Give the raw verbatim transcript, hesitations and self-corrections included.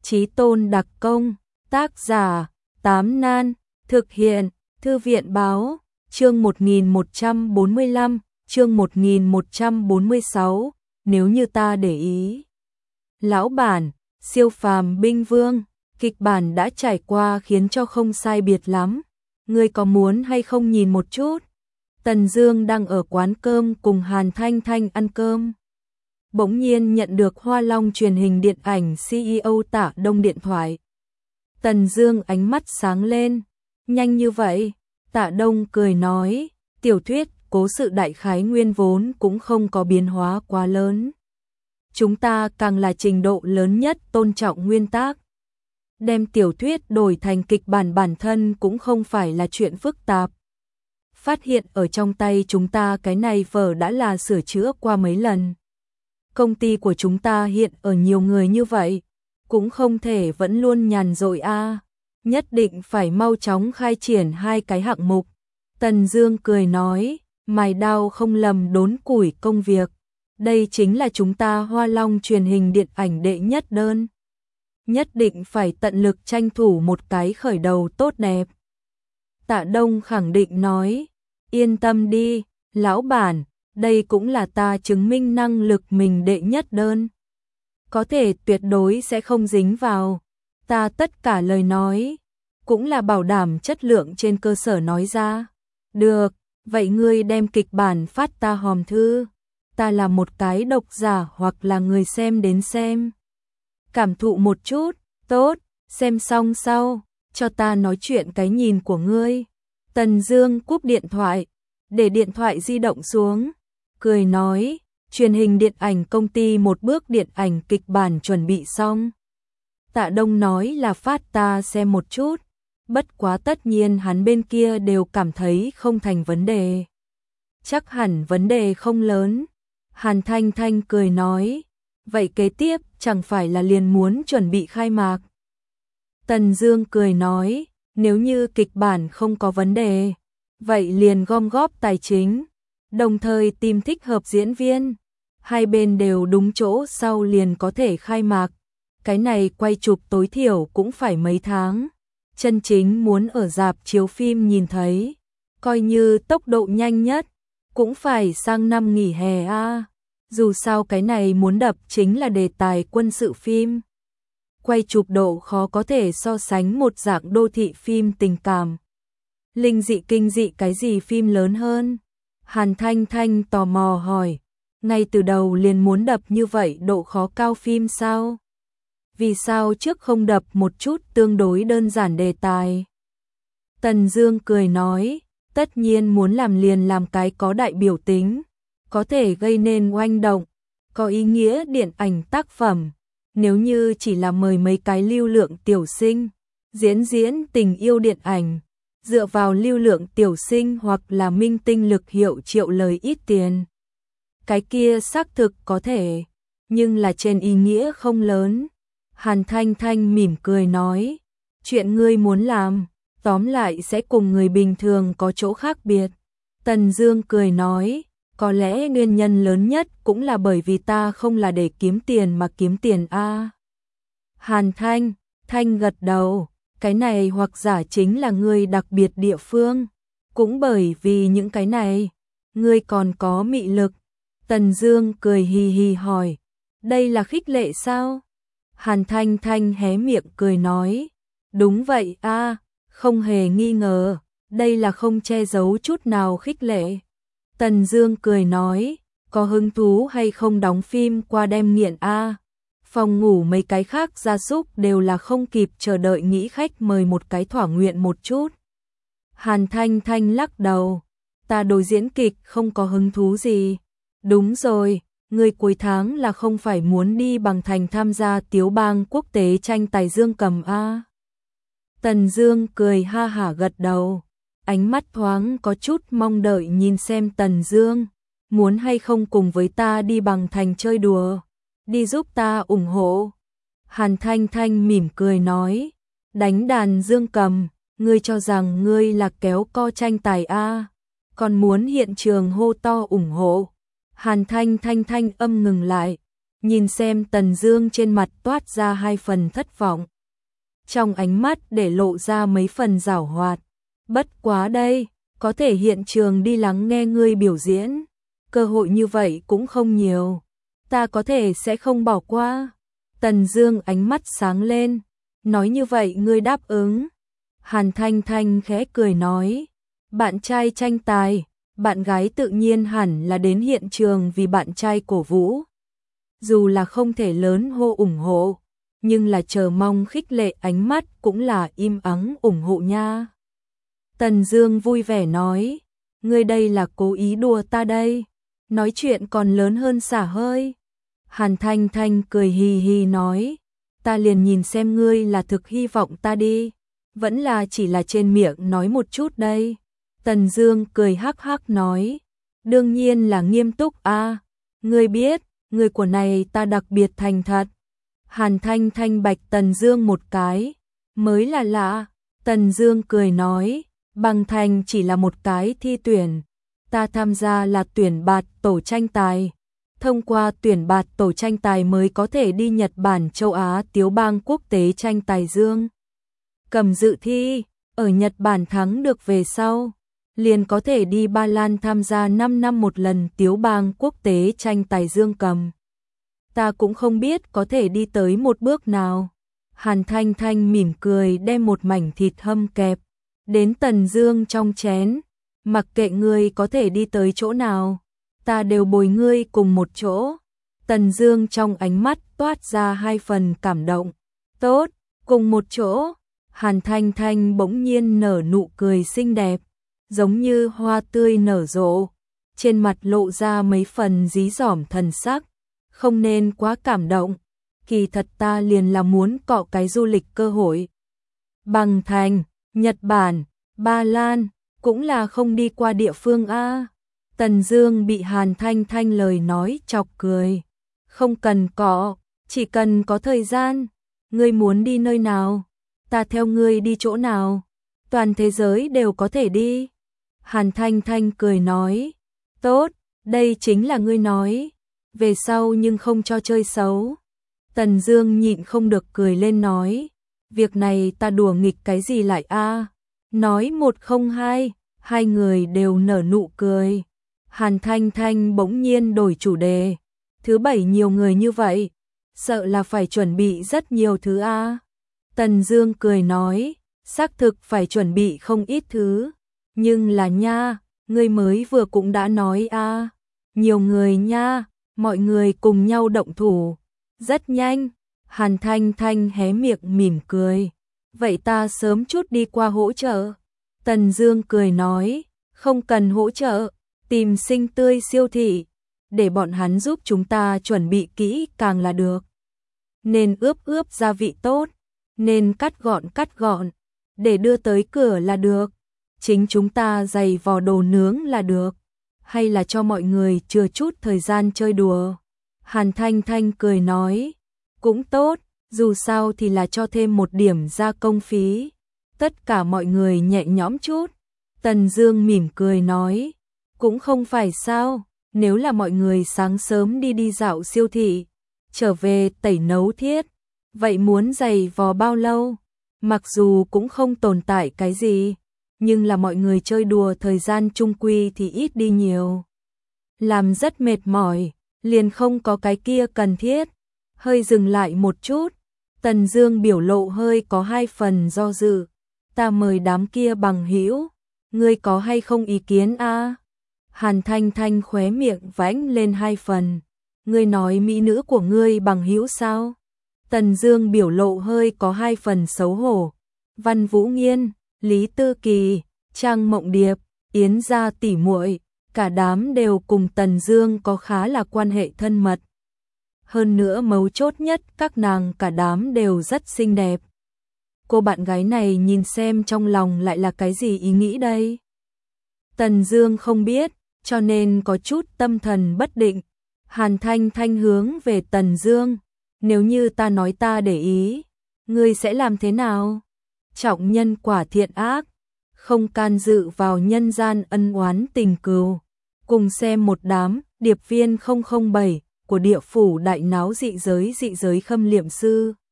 Chí Tôn đặc công, tác giả, Tám Nan, thực hiện, Thư viện báo, chương một nghìn một trăm bốn mươi lăm, chương một nghìn một trăm bốn mươi sáu, nếu như ta để ý. Lão bản, siêu phàm binh vương, kịch bản đã trải qua khiến cho không sai biệt lắm. Ngươi có muốn hay không nhìn một chút? Tần Dương đang ở quán cơm cùng Hàn Thanh Thanh ăn cơm. Bỗng nhiên nhận được Hoa Long truyền hình điện ảnh xê e ô Tạ Đông điện thoại. Tần Dương ánh mắt sáng lên. Nhanh như vậy? Tạ Đông cười nói, tiểu thuyết, cố sự đại khái nguyên vốn cũng không có biến hóa quá lớn. Chúng ta càng là trình độ lớn nhất tôn trọng nguyên tác. Đem tiểu thuyết đổi thành kịch bản bản thân cũng không phải là chuyện phức tạp. Phát hiện ở trong tay chúng ta cái này vở đã là sửa chữa qua mấy lần. Công ty của chúng ta hiện ở nhiều người như vậy, cũng không thể vẫn luôn nhàn rỗi a, nhất định phải mau chóng khai triển hai cái hạng mục. Tần Dương cười nói, mài đao không lầm đốn củi công việc. Đây chính là chúng ta Hoa Long truyền hình điện ảnh đệ nhất đơn. Nhất định phải tận lực tranh thủ một cái khởi đầu tốt đẹp. Tạ Đông khẳng định nói, yên tâm đi, lão bản, đây cũng là ta chứng minh năng lực mình đệ nhất đơn. Có thể tuyệt đối sẽ không dính vào. Ta tất cả lời nói, cũng là bảo đảm chất lượng trên cơ sở nói ra. Được, vậy ngươi đem kịch bản phát ta hòm thư. Ta là một cái độc giả hoặc là người xem đến xem. Cảm thụ một chút, tốt, xem xong sau, cho ta nói chuyện cái nhìn của ngươi. Tần Dương cúp điện thoại, để điện thoại di động xuống, cười nói, truyền hình điện ảnh công ty một bước điện ảnh kịch bản chuẩn bị xong. Tạ Đông nói là phát ta xem một chút, bất quá tất nhiên hắn bên kia đều cảm thấy không thành vấn đề. Chắc hẳn vấn đề không lớn. Hàn Thanh Thanh cười nói, vậy kế tiếp chẳng phải là liền muốn chuẩn bị khai mạc. Tần Dương cười nói, nếu như kịch bản không có vấn đề, vậy liền gom góp tài chính, đồng thời tìm thích hợp diễn viên, hai bên đều đúng chỗ sau liền có thể khai mạc. Cái này quay chụp tối thiểu cũng phải mấy tháng, chân chính muốn ở rạp chiếu phim nhìn thấy, coi như tốc độ nhanh nhất, cũng phải sang năm nghỉ hè a. Dù sao cái này muốn đập chính là đề tài quân sự phim. Quay chụp độ khó có thể so sánh một dạng đô thị phim tình cảm. Linh dị kinh dị cái gì phim lớn hơn? Hàn Thanh Thanh tò mò hỏi, ngay từ đầu liền muốn đập như vậy độ khó cao phim sao? Vì sao trước không đập một chút tương đối đơn giản đề tài? Tần Dương cười nói, tất nhiên muốn làm liền làm cái có đại biểu tính, có thể gây nên oanh động, có ý nghĩa điện ảnh tác phẩm. Nếu như chỉ là mời mấy cái lưu lượng tiểu sinh, diễn diễn tình yêu điện ảnh, dựa vào lưu lượng tiểu sinh hoặc là minh tinh lực hiệu triệu lời ít tiền. Cái kia xác thực có thể, nhưng là trên ý nghĩa không lớn. Hàn Thanh Thanh mỉm cười nói, chuyện ngươi muốn làm, tóm lại sẽ cùng người bình thường có chỗ khác biệt. Tần Dương cười nói, có lẽ nguyên nhân lớn nhất cũng là bởi vì ta không là để kiếm tiền mà kiếm tiền a. Hàn Thanh, Thanh gật đầu, cái này hoặc giả chính là ngươi đặc biệt địa phương, cũng bởi vì những cái này, ngươi còn có mị lực. Tần Dương cười hì hì hỏi, đây là khích lệ sao? Hàn Thanh Thanh hé miệng cười nói, đúng vậy a, không hề nghi ngờ, đây là không che giấu chút nào khích lệ. Tần Dương cười nói, có hứng thú hay không đóng phim qua đem nghiện a? Phòng ngủ mấy cái khác gia súc đều là không kịp chờ đợi nghĩ khách mời một cái thỏa nguyện một chút. Hàn Thanh Thanh lắc đầu, ta đối diễn kịch không có hứng thú gì. Đúng rồi, người cuối tháng là không phải muốn đi Bằng Thành tham gia Tiếu Bang quốc tế tranh tài dương cầm a? Tần Dương cười ha hả gật đầu, ánh mắt thoáng có chút mong đợi nhìn xem Tần Dương, muốn hay không cùng với ta đi Bằng Thành chơi đùa, đi giúp ta ủng hộ. Hàn Thanh Thanh mỉm cười nói, đánh đàn dương cầm, ngươi cho rằng ngươi là kéo co tranh tài a, còn muốn hiện trường hô to ủng hộ. Hàn Thanh Thanh thanh âm ngừng lại, nhìn xem Tần Dương trên mặt toát ra hai phần thất vọng. Trong ánh mắt để lộ ra mấy phần giảo hoạt. Bất quá đây, có thể hiện trường đi lắng nghe ngươi biểu diễn. Cơ hội như vậy cũng không nhiều. Ta có thể sẽ không bỏ qua. Tần Dương ánh mắt sáng lên. Nói như vậy ngươi đáp ứng. Hàn Thanh Thanh khẽ cười nói. Bạn trai tranh tài, bạn gái tự nhiên hẳn là đến hiện trường vì bạn trai cổ vũ. Dù là không thể lớn hô ủng hộ, nhưng là chờ mong khích lệ ánh mắt cũng là im ắng ủng hộ nha. Tần Dương vui vẻ nói, ngươi đây là cố ý đùa ta đây, nói chuyện còn lớn hơn xả hơi. Hàn Thanh Thanh cười hì hì nói, ta liền nhìn xem ngươi là thực hy vọng ta đi, vẫn là chỉ là trên miệng nói một chút đây. Tần Dương cười hắc hắc nói, đương nhiên là nghiêm túc a, à. Ngươi biết, người của này ta đặc biệt thành thật. Hàn Thanh Thanh bạch Tần Dương một cái, mới là lạ. Tần Dương cười nói, Bằng Thành chỉ là một cái thi tuyển, ta tham gia là tuyển bạt tổ tranh tài. Thông qua tuyển bạt tổ tranh tài mới có thể đi Nhật Bản, châu Á, Tiếu bang quốc tế tranh tài dương. Cầm dự thi, ở Nhật Bản thắng được về sau, liền có thể đi Ba Lan tham gia năm năm một lần Tiếu bang quốc tế tranh tài dương cầm. Ta cũng không biết có thể đi tới một bước nào. Hàn Thanh Thanh mỉm cười đem một mảnh thịt hâm kẹp đến Tần Dương trong chén, mặc kệ ngươi có thể đi tới chỗ nào, ta đều bồi ngươi cùng một chỗ. Tần Dương trong ánh mắt toát ra hai phần cảm động. Tốt, cùng một chỗ. Hàn Thanh Thanh bỗng nhiên nở nụ cười xinh đẹp, giống như hoa tươi nở rộ, trên mặt lộ ra mấy phần dí dỏm thần sắc. Không nên quá cảm động, kỳ thật ta liền là muốn cọ cái du lịch cơ hội. Bằng Thành, Nhật Bản, Ba Lan, cũng là không đi qua địa phương a. Tần Dương bị Hàn Thanh Thanh lời nói chọc cười. Không cần cọ, chỉ cần có thời gian. Ngươi muốn đi nơi nào, ta theo ngươi đi chỗ nào. Toàn thế giới đều có thể đi. Hàn Thanh Thanh cười nói, tốt, đây chính là ngươi nói. Về sau nhưng không cho chơi xấu. Tần Dương nhịn không được cười lên nói, việc này ta đùa nghịch cái gì lại a? Nói một không hai, hai người đều nở nụ cười. Hàn Thanh Thanh bỗng nhiên đổi chủ đề, thứ bảy nhiều người như vậy, sợ là phải chuẩn bị rất nhiều thứ a. Tần Dương cười nói, xác thực phải chuẩn bị không ít thứ, nhưng là nha, ngươi mới vừa cũng đã nói a, nhiều người nha. Mọi người cùng nhau động thủ. Rất nhanh, Hàn Thanh Thanh hé miệng mỉm cười. Vậy ta sớm chút đi qua hỗ trợ. Tần Dương cười nói, không cần hỗ trợ, tìm Sinh Tươi siêu thị, để bọn hắn giúp chúng ta chuẩn bị kỹ càng là được. Nên ướp ướp gia vị tốt, nên cắt gọn cắt gọn, để đưa tới cửa là được. Chính chúng ta giày vò đồ nướng là được. Hay là cho mọi người chừa chút thời gian chơi đùa. Hàn Thanh Thanh cười nói, cũng tốt, dù sao thì là cho thêm một điểm gia công phí. Tất cả mọi người nhẹ nhõm chút. Tần Dương mỉm cười nói, cũng không phải sao, nếu là mọi người sáng sớm đi đi dạo siêu thị, trở về tẩy nấu thiết, vậy muốn giày vò bao lâu? Mặc dù cũng không tồn tại cái gì, nhưng là mọi người chơi đùa thời gian chung quy thì ít đi nhiều. Làm rất mệt mỏi, liền không có cái kia cần thiết. Hơi dừng lại một chút, Tần Dương biểu lộ hơi có hai phần do dự. Ta mời đám kia bằng hữu, ngươi có hay không ý kiến a? Hàn Thanh Thanh khóe miệng vãnh lên hai phần. Ngươi nói mỹ nữ của ngươi bằng hữu sao? Tần Dương biểu lộ hơi có hai phần xấu hổ. Văn Vũ Nghiên, Lý Tư Kỳ, Trang Mộng Điệp, Yến gia tỷ muội, cả đám đều cùng Tần Dương có khá là quan hệ thân mật. Hơn nữa mấu chốt nhất, các nàng cả đám đều rất xinh đẹp. Cô bạn gái này nhìn xem trong lòng lại là cái gì ý nghĩ đây? Tần Dương không biết, cho nên có chút tâm thần bất định. Hàn Thanh Thanh hướng về Tần Dương, nếu như ta nói ta để ý, ngươi sẽ làm thế nào? Trọng nhân quả thiện ác, không can dự vào nhân gian ân oán tình cừu. Cùng xem một đám điệp viên không không bảy của của địa phủ đại náo dị giới dị giới khâm liệm sư.